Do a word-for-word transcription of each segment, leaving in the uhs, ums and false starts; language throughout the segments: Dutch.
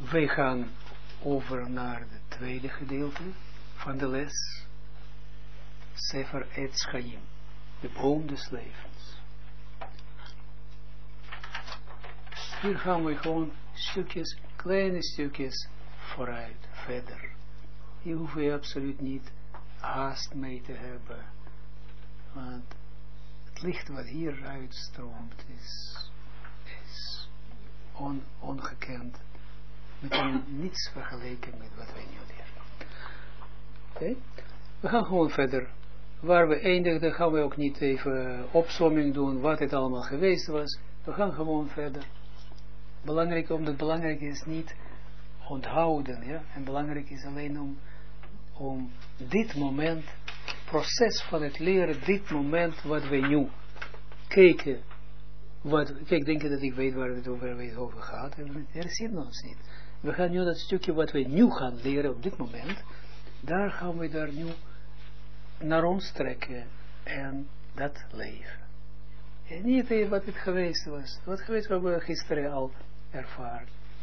wij gaan over naar het tweede gedeelte van de les. Sefer Etz Chaim, de boom des levens. Hier gaan we gewoon stukjes, kleine stukjes vooruit, verder. Hier hoeven we absoluut niet haast mee te hebben. Want het licht wat hier uitstroomt is, is on, ongekend. We kunnen niets vergelijken met wat wij nu leren. Oké? Okay? We gaan gewoon verder. Waar we eindigden gaan we ook niet even opsomming doen wat het allemaal geweest was. We gaan gewoon verder. Belangrijk, omdat het belangrijk is niet onthouden. Ja? En belangrijk is alleen om, om dit moment, proces van het leren, dit moment wat we nu kijken. Wat, kijk, denk je dat ik weet waar het over, waar het over gaat? Er zien we ons niet. We gaan nu dat stukje wat we nu gaan leren op dit moment, daar gaan we daar nu naar ons trekken en dat leven. En niet wat het geweest was. Wat geweest hebben we gisteren al ervaren.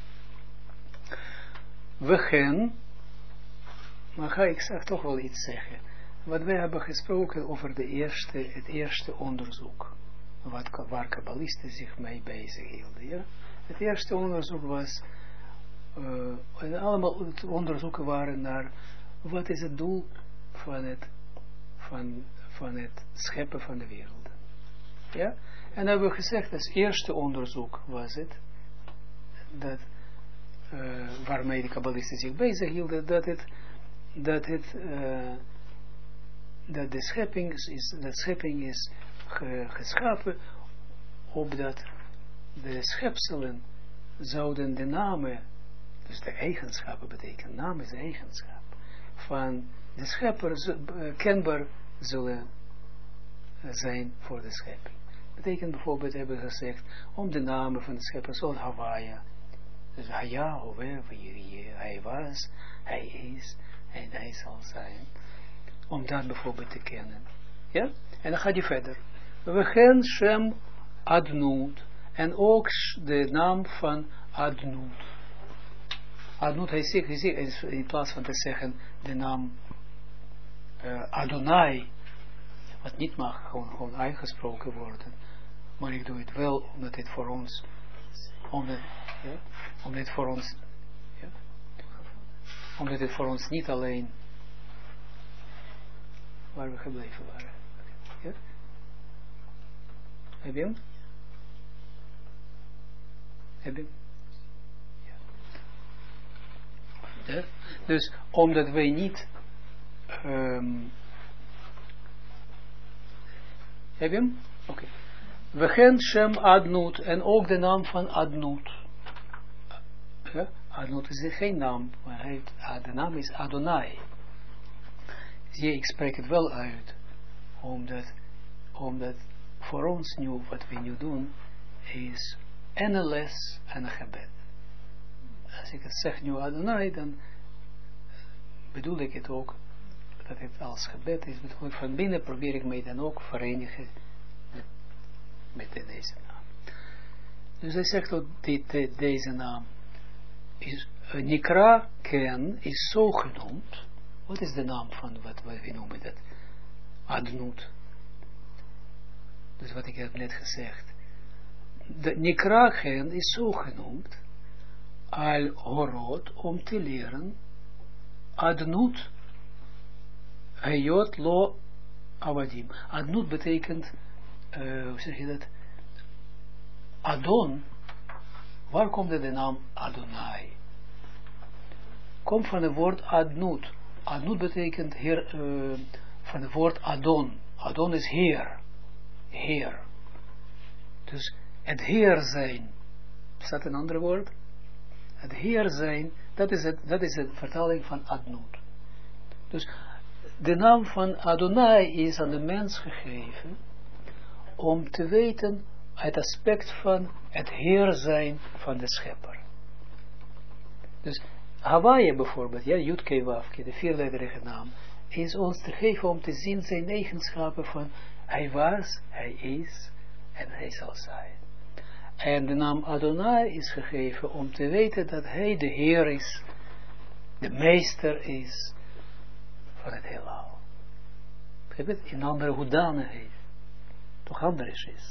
We gaan, maar ga ik zeg toch wel iets zeggen. Wat wij hebben gesproken over de eerste, het eerste onderzoek. Wat, waar kabbalisten zich mee bezig hielden. Ja? Het eerste onderzoek was, uh, en allemaal onderzoeken waren naar, wat is het doel van het, van, van het scheppen van de wereld. Ja? En dan hebben we gezegd, als eerste onderzoek was het, dat, uh, waarmee de kabbalisten zich bezig hielden, dat het, dat het, uh, dat de schepping is, dat schepping is ge, geschapen, opdat de schepselen zouden de namen, dus de eigenschappen betekent, naam is de eigenschap, van de schepper uh, kenbaar zullen zijn voor de schepping. Betekent bijvoorbeeld, hebben we gezegd, om de namen van de schepper, zoals Hawaii, dus Haya, Hove, hij was, hij is, en hij zal zijn, om dat bijvoorbeeld te kennen. Ja? En dan gaat hij verder. We gaan Shem Adnoot, en ook de naam van Adnoot. Adnoot, hij zegt, hij zegt, in plaats van te zeggen de naam uh, Adonai, wat niet mag gewoon, gewoon uitgesproken worden, maar ik doe het wel omdat het voor ons, omdat, ja, omdat het voor ons, ja, omdat het voor ons niet alleen waar we gebleven waren. Ja? Heb je hem? Heb je hem? Ja. Ja? Dus omdat wij niet um, heb je hem? Oké. Okay. We gaan Shem Adnoot en ook de naam van Adnoot. Ja? Adnoot is geen naam, maar hij heeft, de naam is Adonai. Zie, ik spreek het wel uit, omdat, omdat voor ons nu, wat we nu doen, is en een les en een gebed. Als ik het zeg nu Adonai, dan bedoel ik het ook, dat het als gebed is, bedoel ik van binnen probeer ik mij dan ook verenigen met, met deze naam. Dus hij zegt ook, dit, dit, deze naam is, uh, Nikra Ken is zo genoemd. Wat is de naam van wat we noemen dat? Adnoot. Dus wat ik heb net gezegd. De Nikra Ken is zo genoemd, al horot, om te leren, Adnoot, Hayot lo Avadim. Adnoot betekent, uh, hoe zeg je dat? Adon. Waar komt de naam Adonai? Komt van het woord Adnoot. Adnoot betekent heer, uh, van het woord Adon. Adon is heer. Heer. Dus het heer zijn. Is dat een ander woord? Het heer zijn, dat is het, dat is de vertaling van Adnoot. Dus de naam van Adonai is aan de mens gegeven om te weten het aspect van het heer zijn van de schepper. Dus Hawaii bijvoorbeeld, ja, Yudke Wafke, de vierletterige naam, is ons te geven om te zien zijn eigenschappen van hij was, hij is en hij zal zijn. En de naam Adonai is gegeven om te weten dat hij de Heer is, de meester is van het heelal. In andere hoedanigheid. Toch anders is.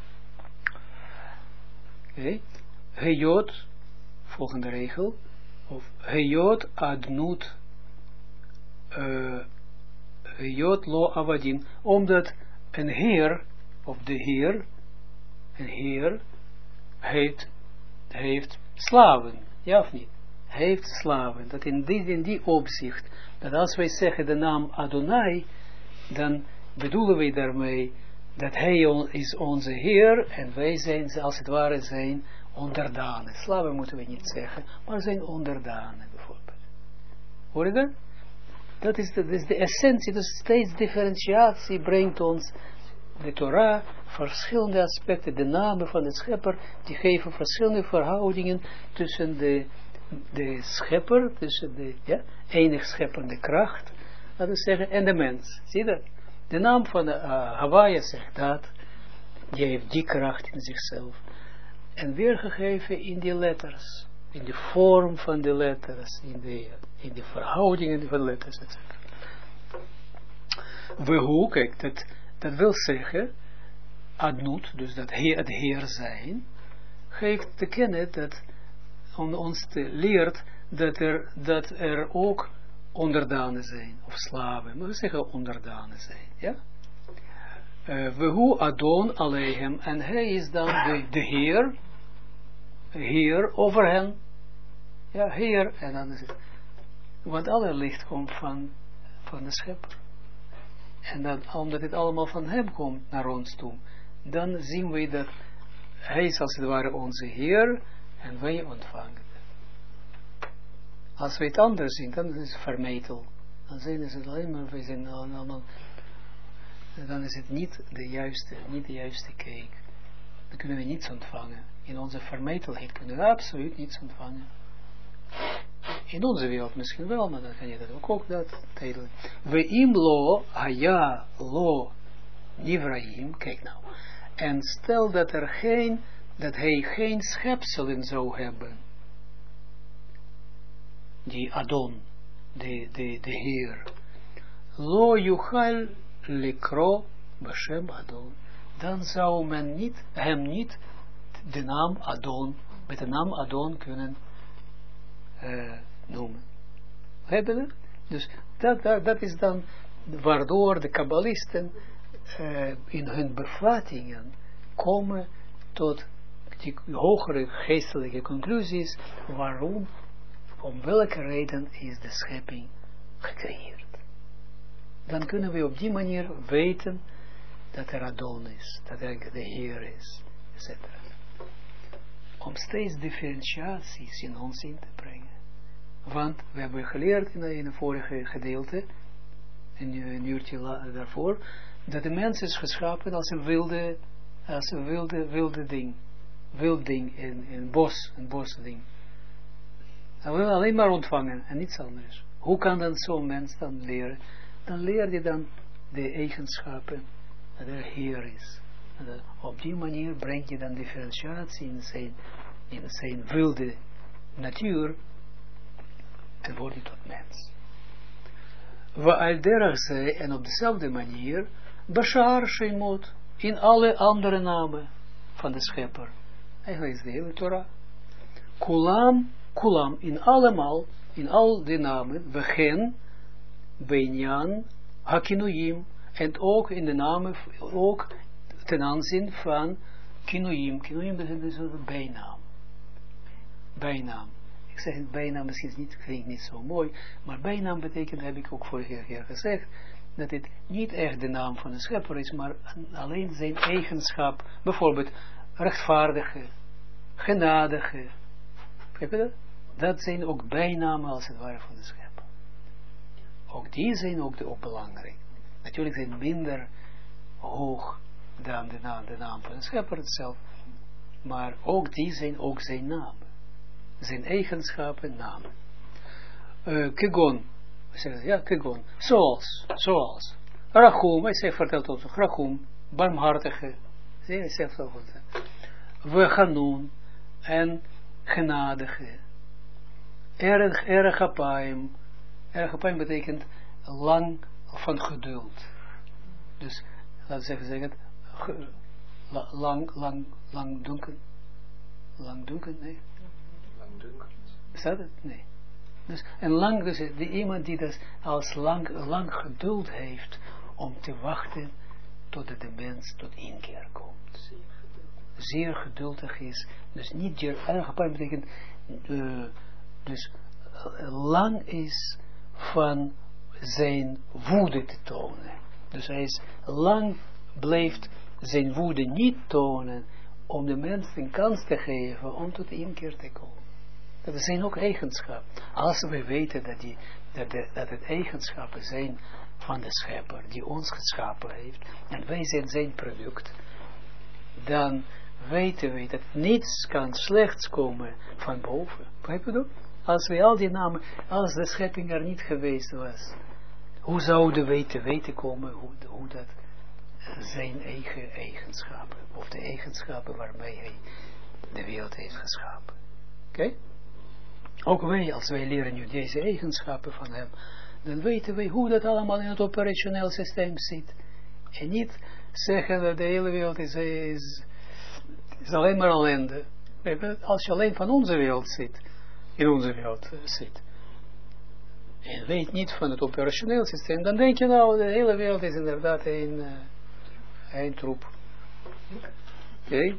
Oké. Okay. Heyot, volgende regel. Of Heyot adnut uh, Heyot lo avadim. Omdat een heer, of de heer, een heer, heeft, heeft slaven. Ja of niet? Heeft slaven. Dat in die, in die opzicht, dat als wij zeggen de naam Adonai, dan bedoelen wij daarmee dat hij on, is onze Heer en wij zijn als het ware zijn onderdanen. Slaven moeten we niet zeggen, maar zijn onderdanen bijvoorbeeld. Hoor je dat? Dat is de, dat is de essentie, dus steeds differentiatie brengt ons de Torah, verschillende aspecten, de namen van de schepper, die geven verschillende verhoudingen tussen de, de schepper, tussen de ja, enig scheppende kracht, laten we zeggen, en de mens. Zie je dat? De naam van de, uh, Hawaii zegt dat, die heeft die kracht in zichzelf. En weergegeven in die letters, in de vorm van de letters, in de, in de verhoudingen van de letters, et cetera. We hoe, kijk, dat, dat wil zeggen, adnut, dus dat heer, het heer zijn, geeft te kennen dat, om ons te leert, dat er, dat er ook onderdanen zijn, of slaven, maar we zeggen onderdanen zijn, ja. Uh, we hoe Adon Alehem, en hij is dan de, de Heer, Heer over hen, ja, Heer, en dan is het, want alle licht komt van, van de Schepper, en dan, omdat het allemaal van hem komt naar ons toe, dan zien we dat hij is als het ware onze Heer, en wij ontvangen. Als we het anders zien, dan is het vermetel. Dan zijn het alleen maar, wij zijn allemaal, dan is het niet de juiste, niet de juiste kijk. Dan kunnen we niets ontvangen. In onze vermetelheid kunnen we absoluut niets ontvangen. In onze wereld misschien wel, maar dan kan je dat ook, ook dat tijdelijk. We im lo, haya lo, nivraim, kijk nou. En stel dat er geen, dat hij geen schepselen zou hebben. Die Adon, de, de, de Heer. Lo yuchal likro Bashem Adon. Dan zou men niet, hem niet de naam Adon, met de naam Adon kunnen uh, noemen. Hebben we? Dus dat, dat, dat is dan waardoor de kabbalisten uh, in hun bevattingen komen tot die hogere geestelijke conclusies, waarom, om welke reden is de schepping gecreëerd. Dan kunnen we op die manier weten dat er Adon is, dat er de Heer is, et cetera. Om steeds differentiaties in ons in te brengen. Want we hebben geleerd in een vorige gedeelte, een uurtje daarvoor, dat de mens is geschapen als een wilde, als een wilde, wilde ding. Wild ding, in een bos, een bosding. Hij wil alleen maar ontvangen en niets anders. Hoe kan dan zo'n mens dan leren? Dan leert hij dan de eigenschappen dat er Heer is. En dat op die manier breng je dan differentiatie in zijn, in zijn wilde natuur en word je tot mens. We al derach zij, en op dezelfde manier, Bashar Shemot, in alle andere namen van de schepper. Eigenlijk is de hele Torah. Kulam, kulam, in allemaal, in al die namen, we gaan, Beinyan, Hakinuyim, en ook in de namen, ook ten aanzien van Kinuyim. Kinuyim betekent dus een bijnaam. Bijnaam. Ik zeg het bijnaam, misschien niet, klinkt niet zo mooi, maar bijnaam betekent, heb ik ook vorige keer gezegd, dat het niet echt de naam van de schepper is, maar alleen zijn eigenschap, bijvoorbeeld rechtvaardige, genadige, begrijp je dat? Dat zijn ook bijnamen als het ware van de schepper. Ook die zijn ook, de, ook belangrijk. Natuurlijk zijn minder hoog dan de naam, de naam van de schepper zelf, maar ook die zijn ook zijn namen. Zijn eigenschappen, namen. Uh, Kegon, ja, Kegon, zoals, zoals. Rachum, hij zegt, vertelt ons, Rachum, barmhartige, zie je, hij zegt zo goed. we Hanun, en genadige. Erg, erg apaim. Erg apaim betekent lang van geduld. Dus, laten we zeggen, ge, la, lang, lang, lang dunken. Lang dunken, nee. Lang dunken. Bestaat het? Nee. Dus, en lang, dus die, iemand die dat als lang, lang geduld heeft om te wachten totdat de mens tot inkeer komt. Zeer geduldig is. Dus niet erg apaim betekent uh, dus uh, lang is van zijn woede te tonen. Dus hij is lang blijft zijn woede niet tonen om de mens een kans te geven om tot inkeer te komen. Dat zijn ook eigenschappen. Als we weten dat, die, dat, de, dat het eigenschappen zijn van de schepper die ons geschapen heeft en wij zijn zijn product, dan weten we dat niets kan slechts komen van boven. Begrijp je dat? Als we al die namen, als de schepping er niet geweest was, hoe zouden we te weten komen hoe, hoe dat zijn eigen eigenschappen, of de eigenschappen waarmee hij de wereld heeft geschapen. Oké? Okay? Ook wij, als wij leren nu deze eigenschappen van hem, dan weten wij hoe dat allemaal in het operationeel systeem zit. En niet zeggen dat de hele wereld is, is, is alleen maar ellende. Als je alleen van onze wereld zit, in onze wereld uh, zit, en weet niet van het operationeel systeem, dan denk je nou, de hele wereld is inderdaad een, uh, een troep. Oké? Okay.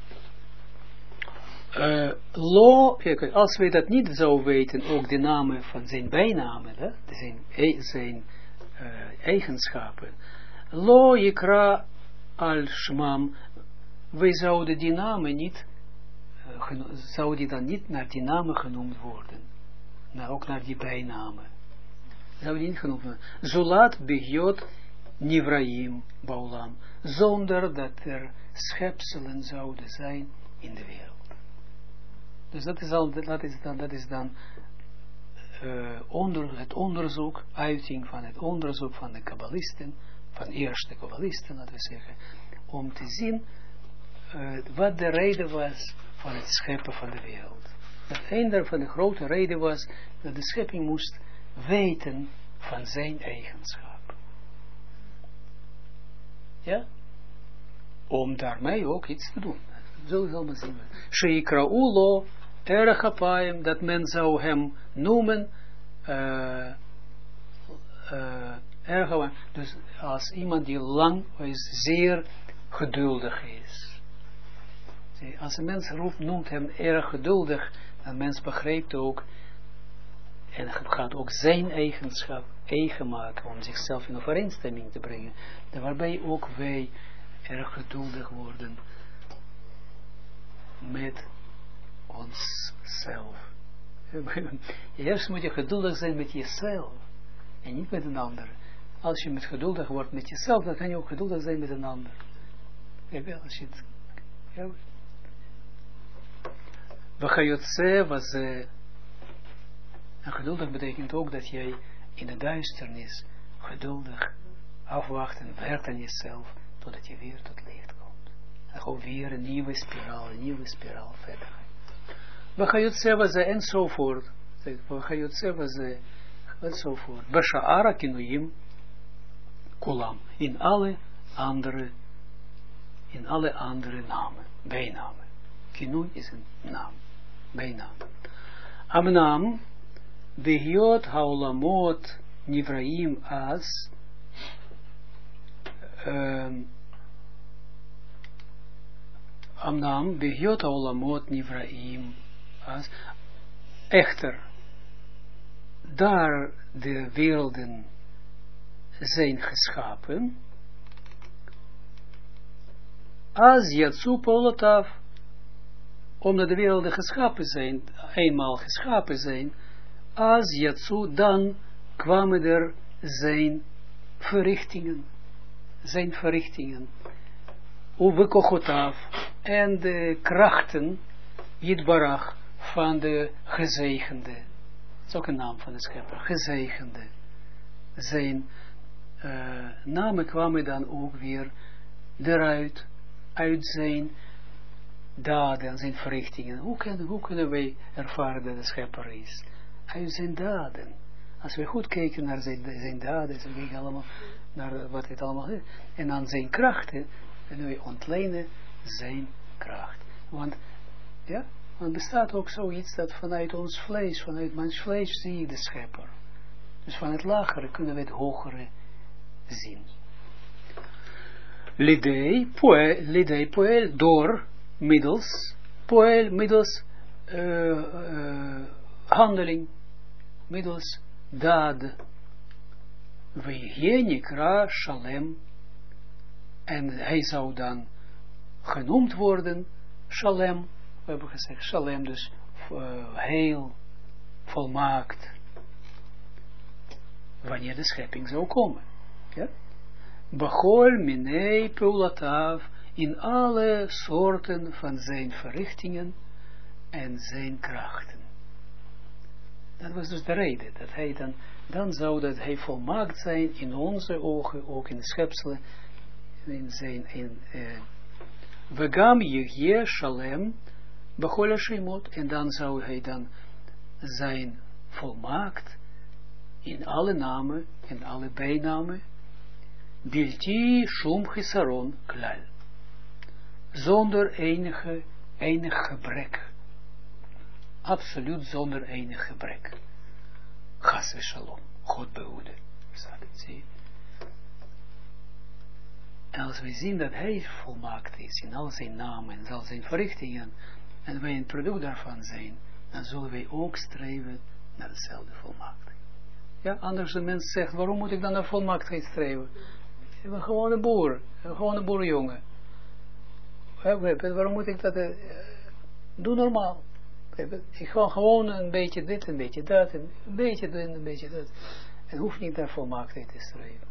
Uh, lo, kijk, als we dat niet zouden weten, ook de namen van zijn bijnamen, hè, zijn, zijn uh, eigenschappen, lo yikra al shmam, wij zouden die namen niet, uh, geno- zouden die dan niet naar die namen genoemd worden, nou, ook naar die bijnamen, zouden die niet genoemd worden, zolat begiot nivraim baulam, zonder dat er schepselen zouden zijn in de wereld. Dus dat is, al, dat is dan, dat is dan uh, onder, het onderzoek, uiting van het onderzoek van de kabbalisten, van eerste kabbalisten, laten we zeggen, om te zien uh, wat de reden was van het scheppen van de wereld. Dat een daarvan de grote reden was dat de schepping moest weten van zijn eigenschap. Ja? Om daarmee ook iets te doen. Zo zal men zien. Sheikraulo erg apaim, dat men zou hem noemen uh, uh, erg apaim. Dus als iemand die lang is, zeer geduldig is. Als een mens roept, noemt hem erg geduldig, dan mens begrijpt ook en gaat ook zijn eigenschap eigen maken om zichzelf in overeenstemming te brengen. Waarbij ook wij erg geduldig worden met onszelf. Eerst moet je geduldig zijn met jezelf en niet met een ander. Als je met geduldig wordt met jezelf, dan kan je ook geduldig zijn met een ander. Als je het... Ja. Wachayotse was... En geduldig betekent ook dat jij in de duisternis geduldig afwacht en werkt aan jezelf totdat je weer tot licht komt. En gewoon weer een nieuwe spiraal, een nieuwe spiraal verder. Wachayotse was enzovoort. Wachayotse was enzovoort. Basha'ara kinuim kulam. In alle andere, in alle andere namen, bijnamen. Kinu is een naam, bijnaam. Amnaam, behiot haulamot nivraim as, um, Amnaam, behiot haulamot nivraim as, echter, daar de werelden zijn geschapen, as yatsu polotaf, omdat de werelden geschapen zijn, eenmaal geschapen zijn, als Yatsu, dan kwamen er zijn verrichtingen, zijn verrichtingen, Uwekochotaf, en de krachten, Yitbarach, van de gezegende, dat is ook een naam van de schepper, gezegende, zijn uh, namen kwamen dan ook weer eruit, uit zijn daden, zijn verrichtingen. Hoe kunnen, hoe kunnen wij ervaren dat de schepper is? Uit zijn daden. Als we goed kijken naar zijn, zijn daden, we kijken allemaal naar wat het allemaal is, en aan zijn krachten, en we ontlenen zijn kracht. Want, ja, want bestaat ook zoiets dat vanuit ons vlees, vanuit mijn vlees zie je de schepper. Dus van het lagere kunnen we het hogere zien. Lidei poel, lidei poel, door, middels, poel, middels uh, uh, handeling, middels daad. Vehenikra shalem, en hij zou dan genoemd worden, shalem, we hebben gezegd, shalem, dus uh, heel, volmaakt, wanneer de schepping zou komen. Ja? Bachol minei peulatav, in alle soorten van zijn verrichtingen en zijn krachten. Dat was dus de reden, dat hij dan, dan zou dat hij volmaakt zijn in onze ogen, ook in de schepselen, in zijn, in, uh, Vegam Yehye Shalem, Bachol Hashemot, en dan zou hij dan zijn volmaakt in alle namen, in alle bijnamen, Bilti Shum Chisaron Klal, zonder enige, enig gebrek, absoluut zonder enig gebrek. Chas v'shalom, God behoede, zie. En als we zien dat hij volmaakt is in al zijn namen en al zijn verrichtingen, en wij een product daarvan zijn, dan zullen wij ook streven naar dezelfde volmaaktheid. Ja, anders de mens zegt, waarom moet ik dan naar volmaaktheid streven? Ik ben gewoon een boer, ik ben gewoon een boerenjongen. Ja, waarom moet ik dat, uh, doe normaal. Ik ga gewoon een beetje dit, een beetje dat, een beetje dit, een beetje dat. En hoef niet naar volmaaktheid te streven.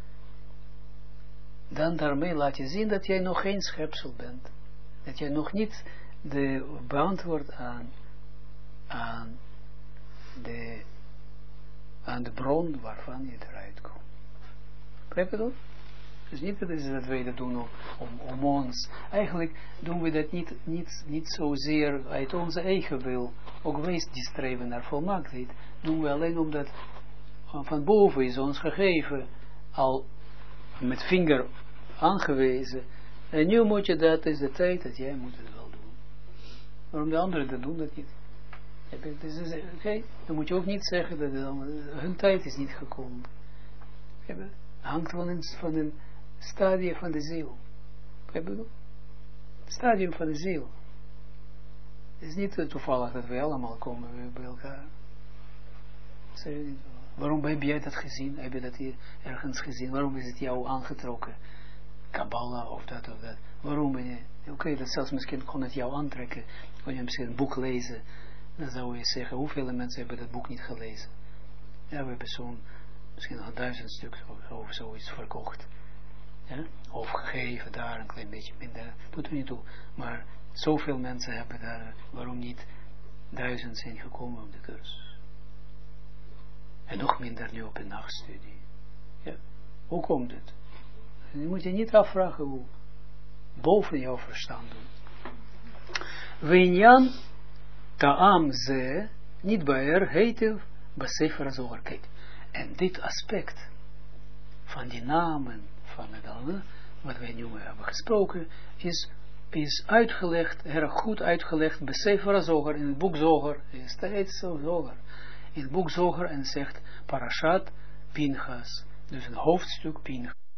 Dan daarmee laat je zien dat jij nog geen schepsel bent. Dat jij nog niet de beantwoord aan, aan, de, aan de bron waarvan je eruit komt. Begrijp je dat? Dus niet dat, is dat wij dat doen om, om, om ons. Eigenlijk doen we dat niet, niet, niet zozeer uit onze eigen wil. Ook wij die streven naar volmaaktheid. Doen we alleen omdat van boven is ons gegeven al met vinger aangewezen. En nu moet je dat, is de tijd dat jij moet het wel doen. Waarom de anderen dat doen dat niet? Oké, okay, dan moet je ook niet zeggen dat hun tijd is niet gekomen. Het hangt van een, van een stadium van de ziel. Het stadium van de ziel. Het is niet toevallig dat wij allemaal komen bij elkaar. Waarom heb jij dat gezien? Heb je dat hier ergens gezien? Waarom is het jou aangetrokken? Kabbalah of dat of dat. Waarom ben je... Oké, okay, dat zelfs misschien kon het jou aantrekken. Kon je misschien een boek lezen. Dan zou je zeggen, hoeveel mensen hebben dat boek niet gelezen? Ja, we hebben zo'n, misschien nog duizend stuk of, of zoiets verkocht. Ja? Of gegeven, daar een klein beetje minder. Doet er niet toe. Maar zoveel mensen hebben daar, waarom niet duizend zijn gekomen op de cursus. En nog minder nu op een nachtstudie. Ja. Hoe komt het? Je moet je niet afvragen hoe. Boven jouw verstand doen. Winyan ta'am ze niet baer heetiv besefer zoger. Kijk. En dit aspect van die namen van het alle, wat wij nu hebben gesproken, is, is uitgelegd, erg goed uitgelegd, besefer zoger, in het boek Zoger, is steeds zo Zoger. In het boek Zoger en zegt Parashat Pinchas, dus een hoofdstuk Pinchas.